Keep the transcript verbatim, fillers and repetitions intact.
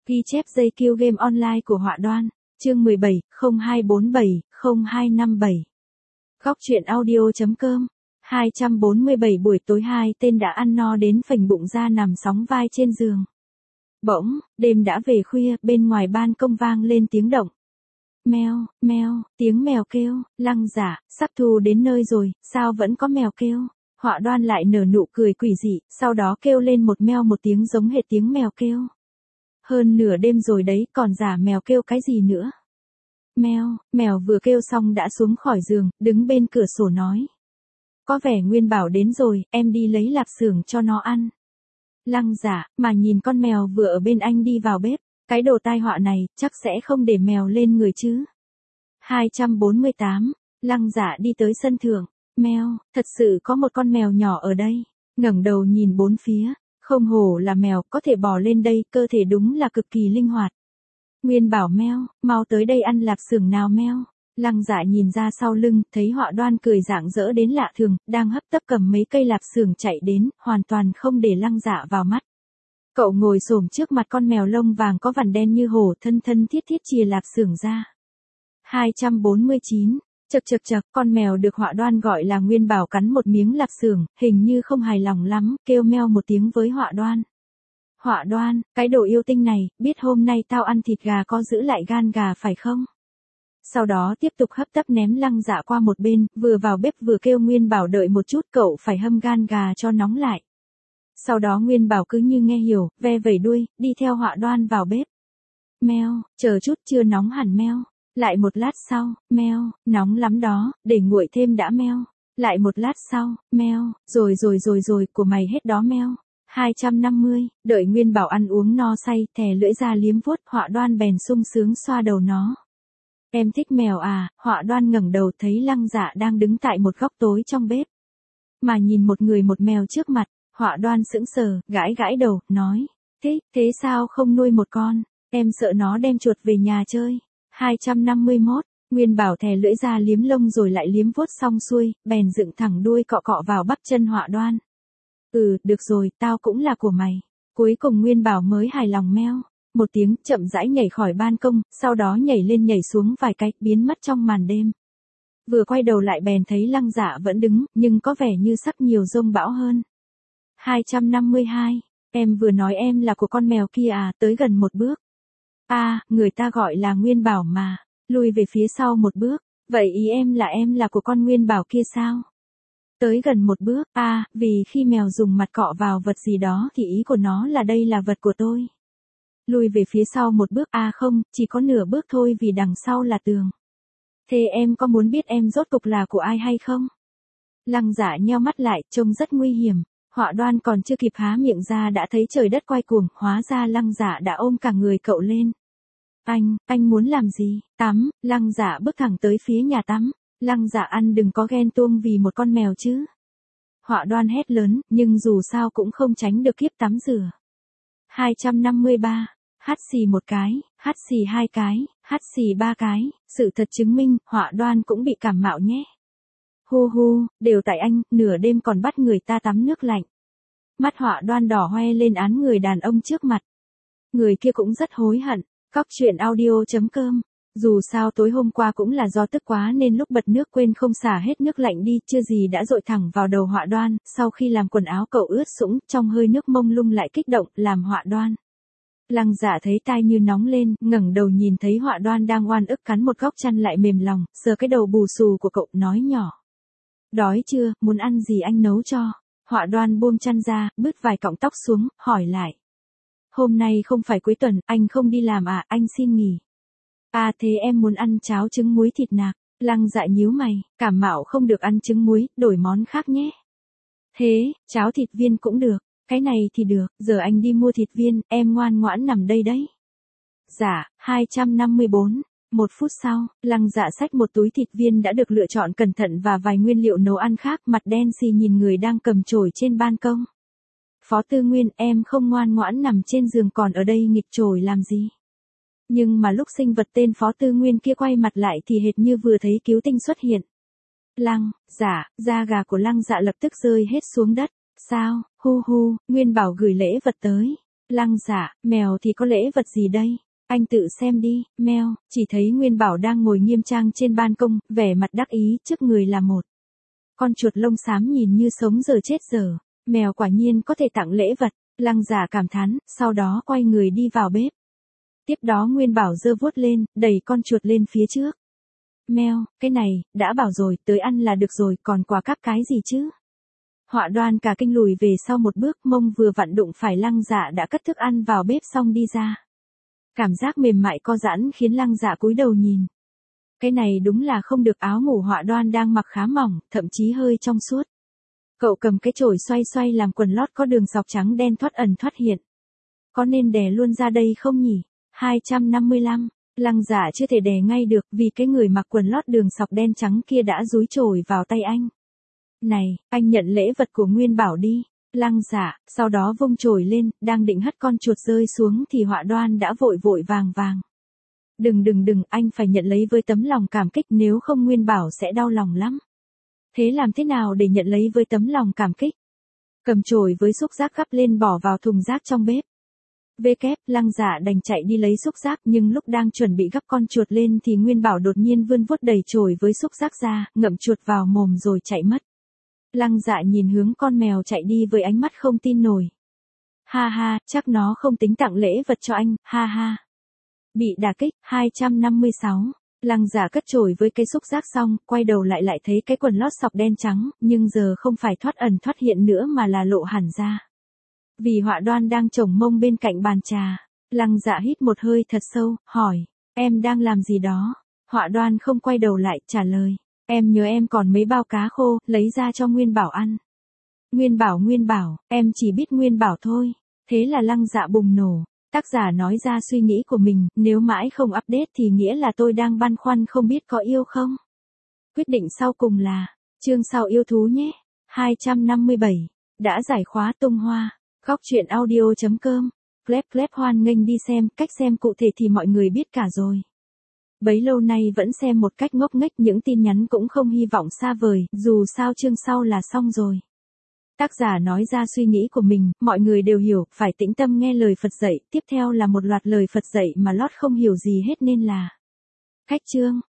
Ghi chép dây kill game online của Họa Đoan, chương mười bảy, không hai bốn bảy, không hai năm bảy. Góc truyện audio.com. hai trăm bốn mươi bảy buổi tối hai tên đã ăn no đến phình bụng ra nằm sóng vai trên giường. Bỗng, đêm đã về khuya, bên ngoài ban công vang lên tiếng động. Meo, meo, tiếng mèo kêu, Lăng Dạ, sắp thu đến nơi rồi, sao vẫn có mèo kêu? Họa Đoan lại nở nụ cười quỷ dị, sau đó kêu lên một meo một tiếng giống hệt tiếng mèo kêu. Hơn nửa đêm rồi đấy, còn giả mèo kêu cái gì nữa? Meo, mèo vừa kêu xong đã xuống khỏi giường, đứng bên cửa sổ nói. Có vẻ Nguyên Bảo đến rồi, em đi lấy lạp xưởng cho nó ăn. Lăng Dạ, mà nhìn con mèo vừa ở bên anh đi vào bếp, cái đồ tai họa này, chắc sẽ không để mèo lên người chứ. hai trăm bốn mươi tám, Lăng Dạ đi tới sân thượng, meo, thật sự có một con mèo nhỏ ở đây, ngẩng đầu nhìn bốn phía, không hổ là mèo, có thể bò lên đây, cơ thể đúng là cực kỳ linh hoạt. Nguyên Bảo meo, mau tới đây ăn lạp xưởng nào meo. Lăng Dạ nhìn ra sau lưng, thấy Họa Đoan cười rạng rỡ đến lạ thường, đang hấp tấp cầm mấy cây lạp xưởng chạy đến, hoàn toàn không để Lăng Dạ vào mắt. Cậu ngồi xổm trước mặt con mèo lông vàng có vằn đen như hổ, thân thân thiết thiết chìa lạp xưởng ra. hai trăm bốn mươi chín, chậc chậc chậc, con mèo được Họa Đoan gọi là Nguyên Bảo cắn một miếng lạp xưởng, hình như không hài lòng lắm, kêu meo một tiếng với Họa Đoan. Họa Đoan, cái đồ yêu tinh này, biết hôm nay tao ăn thịt gà có giữ lại gan gà phải không? Sau đó tiếp tục hấp tấp ném Lăng Dạ qua một bên, vừa vào bếp vừa kêu Nguyên Bảo đợi một chút, cậu phải hâm gan gà cho nóng lại. Sau đó Nguyên Bảo cứ như nghe hiểu, ve vẩy đuôi, đi theo Họa Đoan vào bếp. Meo, chờ chút, chưa nóng hẳn meo. Lại một lát sau, meo, nóng lắm đó, để nguội thêm đã meo. Lại một lát sau, meo, rồi rồi rồi rồi, của mày hết đó meo. hai trăm năm mươi, đợi Nguyên Bảo ăn uống no say, thè lưỡi ra liếm vuốt, Họa Đoan bèn sung sướng xoa đầu nó. Em thích mèo à? Họa Đoan ngẩng đầu thấy Lăng Dạ đang đứng tại một góc tối trong bếp. Mà nhìn một người một mèo trước mặt, Họa Đoan sững sờ, gãi gãi đầu, nói. Thế, thế sao không nuôi một con? Em sợ nó đem chuột về nhà chơi. hai trăm năm mươi mốt, Nguyên Bảo thè lưỡi ra liếm lông rồi lại liếm vuốt xong xuôi, bèn dựng thẳng đuôi cọ cọ vào bắp chân Họa Đoan. Ừ, được rồi, tao cũng là của mày. Cuối cùng Nguyên Bảo mới hài lòng meo. Một tiếng, chậm rãi nhảy khỏi ban công, sau đó nhảy lên nhảy xuống vài cái, biến mất trong màn đêm. Vừa quay đầu lại bèn thấy Lăng Dạ vẫn đứng, nhưng có vẻ như sắp nhiều giông bão hơn. hai trăm năm mươi hai, em vừa nói em là của con mèo kia à, tới gần một bước. À, người ta gọi là Nguyên Bảo mà, lùi về phía sau một bước, vậy ý em là em là của con Nguyên Bảo kia sao? Tới gần một bước, à, vì khi mèo dùng mặt cọ vào vật gì đó thì ý của nó là đây là vật của tôi. Lùi về phía sau một bước, à không, chỉ có nửa bước thôi vì đằng sau là tường. Thế em có muốn biết em rốt cục là của ai hay không? Lăng Dạ nheo mắt lại, trông rất nguy hiểm. Họa Đoan còn chưa kịp há miệng ra đã thấy trời đất quay cuồng, hóa ra Lăng Dạ đã ôm cả người cậu lên. Anh, anh muốn làm gì? Tắm, Lăng Dạ bước thẳng tới phía nhà tắm. Lăng Dạ ăn đừng có ghen tuông vì một con mèo chứ. Họa Đoan hét lớn, nhưng dù sao cũng không tránh được kiếp tắm rửa. hai trăm năm mươi ba, hắt xì một cái, hắt xì hai cái, hắt xì ba cái, sự thật chứng minh, Họa Đoan cũng bị cảm mạo nhé. Hu hu, đều tại anh, nửa đêm còn bắt người ta tắm nước lạnh. Mắt Họa Đoan đỏ hoe lên án người đàn ông trước mặt. Người kia cũng rất hối hận. Góc truyện audio.com. Dù sao tối hôm qua cũng là do tức quá nên lúc bật nước quên không xả hết nước lạnh đi, chưa gì đã dội thẳng vào đầu Họa Đoan, sau khi làm quần áo cậu ướt sũng, trong hơi nước mông lung lại kích động, làm Họa Đoan. Lăng Dạ thấy tai như nóng lên, ngẩng đầu nhìn thấy Họa Đoan đang oan ức cắn một góc chăn lại mềm lòng, sờ cái đầu bù xù của cậu, nói nhỏ. Đói chưa, muốn ăn gì anh nấu cho? Họa Đoan buông chăn ra, bứt vài cọng tóc xuống, hỏi lại. Hôm nay không phải cuối tuần, anh không đi làm à, anh xin nghỉ. À thế em muốn ăn cháo trứng muối thịt nạc. Lăng Dạ nhíu mày, cảm mạo không được ăn trứng muối, đổi món khác nhé. Thế, cháo thịt viên cũng được, cái này thì được, giờ anh đi mua thịt viên, em ngoan ngoãn nằm đây đấy. Dạ, hai trăm năm mươi bốn, một phút sau, Lăng Dạ xách một túi thịt viên đã được lựa chọn cẩn thận và vài nguyên liệu nấu ăn khác, mặt đen xì nhìn người đang cầm chổi trên ban công. Phó Tư Nguyên, em không ngoan ngoãn nằm trên giường còn ở đây nghịch chổi làm gì? Nhưng mà lúc sinh vật tên Phó Tư Nguyên kia quay mặt lại thì hệt như vừa thấy cứu tinh xuất hiện. Lăng Dạ, da gà của Lăng Dạ lập tức rơi hết xuống đất. Sao, hu hu, Nguyên Bảo gửi lễ vật tới. Lăng Dạ, mèo thì có lễ vật gì đây? Anh tự xem đi, mèo, chỉ thấy Nguyên Bảo đang ngồi nghiêm trang trên ban công, vẻ mặt đắc ý, trước người là một con chuột lông xám nhìn như sống giờ chết giờ. Mèo quả nhiên có thể tặng lễ vật, Lăng Dạ cảm thán, sau đó quay người đi vào bếp. Tiếp đó Nguyên Bảo giơ vuốt lên, đẩy con chuột lên phía trước. Mèo, cái này, đã bảo rồi, tới ăn là được rồi, còn quà cáp cái gì chứ? Họa Đoan cả kinh lùi về sau một bước, mông vừa vặn đụng phải Lăng Dạ đã cất thức ăn vào bếp xong đi ra. Cảm giác mềm mại co giãn khiến Lăng Dạ cúi đầu nhìn. Cái này đúng là không được, áo ngủ Họa Đoan đang mặc khá mỏng, thậm chí hơi trong suốt. Cậu cầm cái chổi xoay xoay làm quần lót có đường dọc trắng đen thoát ẩn thoát hiện. Có nên đè luôn ra đây không nhỉ? hai trăm năm mươi lăm. Lăng Dạ chưa thể đè ngay được vì cái người mặc quần lót đường sọc đen trắng kia đã dúi chổi vào tay anh. Này, anh nhận lễ vật của Nguyên Bảo đi. Lăng Dạ, sau đó vung chổi lên, đang định hất con chuột rơi xuống thì Họa Đoan đã vội vội vàng vàng. Đừng đừng đừng, anh phải nhận lấy với tấm lòng cảm kích, nếu không Nguyên Bảo sẽ đau lòng lắm. Thế làm thế nào để nhận lấy với tấm lòng cảm kích? Cầm chổi với xúc giác gắp lên bỏ vào thùng rác trong bếp. Vê kép, Lăng Dạ đành chạy đi lấy xúc giác, nhưng lúc đang chuẩn bị gắp con chuột lên thì Nguyên Bảo đột nhiên vươn vuốt đẩy chổi với xúc giác ra, ngậm chuột vào mồm rồi chạy mất. Lăng Dạ nhìn hướng con mèo chạy đi với ánh mắt không tin nổi. Ha ha, chắc nó không tính tặng lễ vật cho anh, ha ha. Bị đả kích, hai trăm năm mươi sáu. Lăng Dạ cất chổi với cây xúc giác xong, quay đầu lại lại thấy cái quần lót sọc đen trắng, nhưng giờ không phải thoát ẩn thoát hiện nữa mà là lộ hẳn ra. Vì Họa Đoan đang chồng mông bên cạnh bàn trà. Lăng Dạ hít một hơi thật sâu, hỏi, em đang làm gì đó? Họa Đoan không quay đầu lại, trả lời, em nhớ em còn mấy bao cá khô, lấy ra cho Nguyên Bảo ăn. Nguyên Bảo Nguyên Bảo, em chỉ biết Nguyên Bảo thôi. Thế là Lăng Dạ bùng nổ. Tác giả nói ra suy nghĩ của mình, nếu mãi không update thì nghĩa là tôi đang băn khoăn không biết có yêu không? Quyết định sau cùng là, chương sau yêu thú nhé. hai trăm năm mươi bảy. Đã giải khóa tung hoa. Góc truyện audio.com. Gleb Gleb hoan nghênh đi xem, cách xem cụ thể thì mọi người biết cả rồi. Bấy lâu nay vẫn xem một cách ngốc nghếch, những tin nhắn cũng không hy vọng xa vời, dù sao chương sau là xong rồi. Tác giả nói ra suy nghĩ của mình, mọi người đều hiểu, phải tĩnh tâm nghe lời Phật dạy, tiếp theo là một loạt lời Phật dạy mà lót không hiểu gì hết nên là cách chương.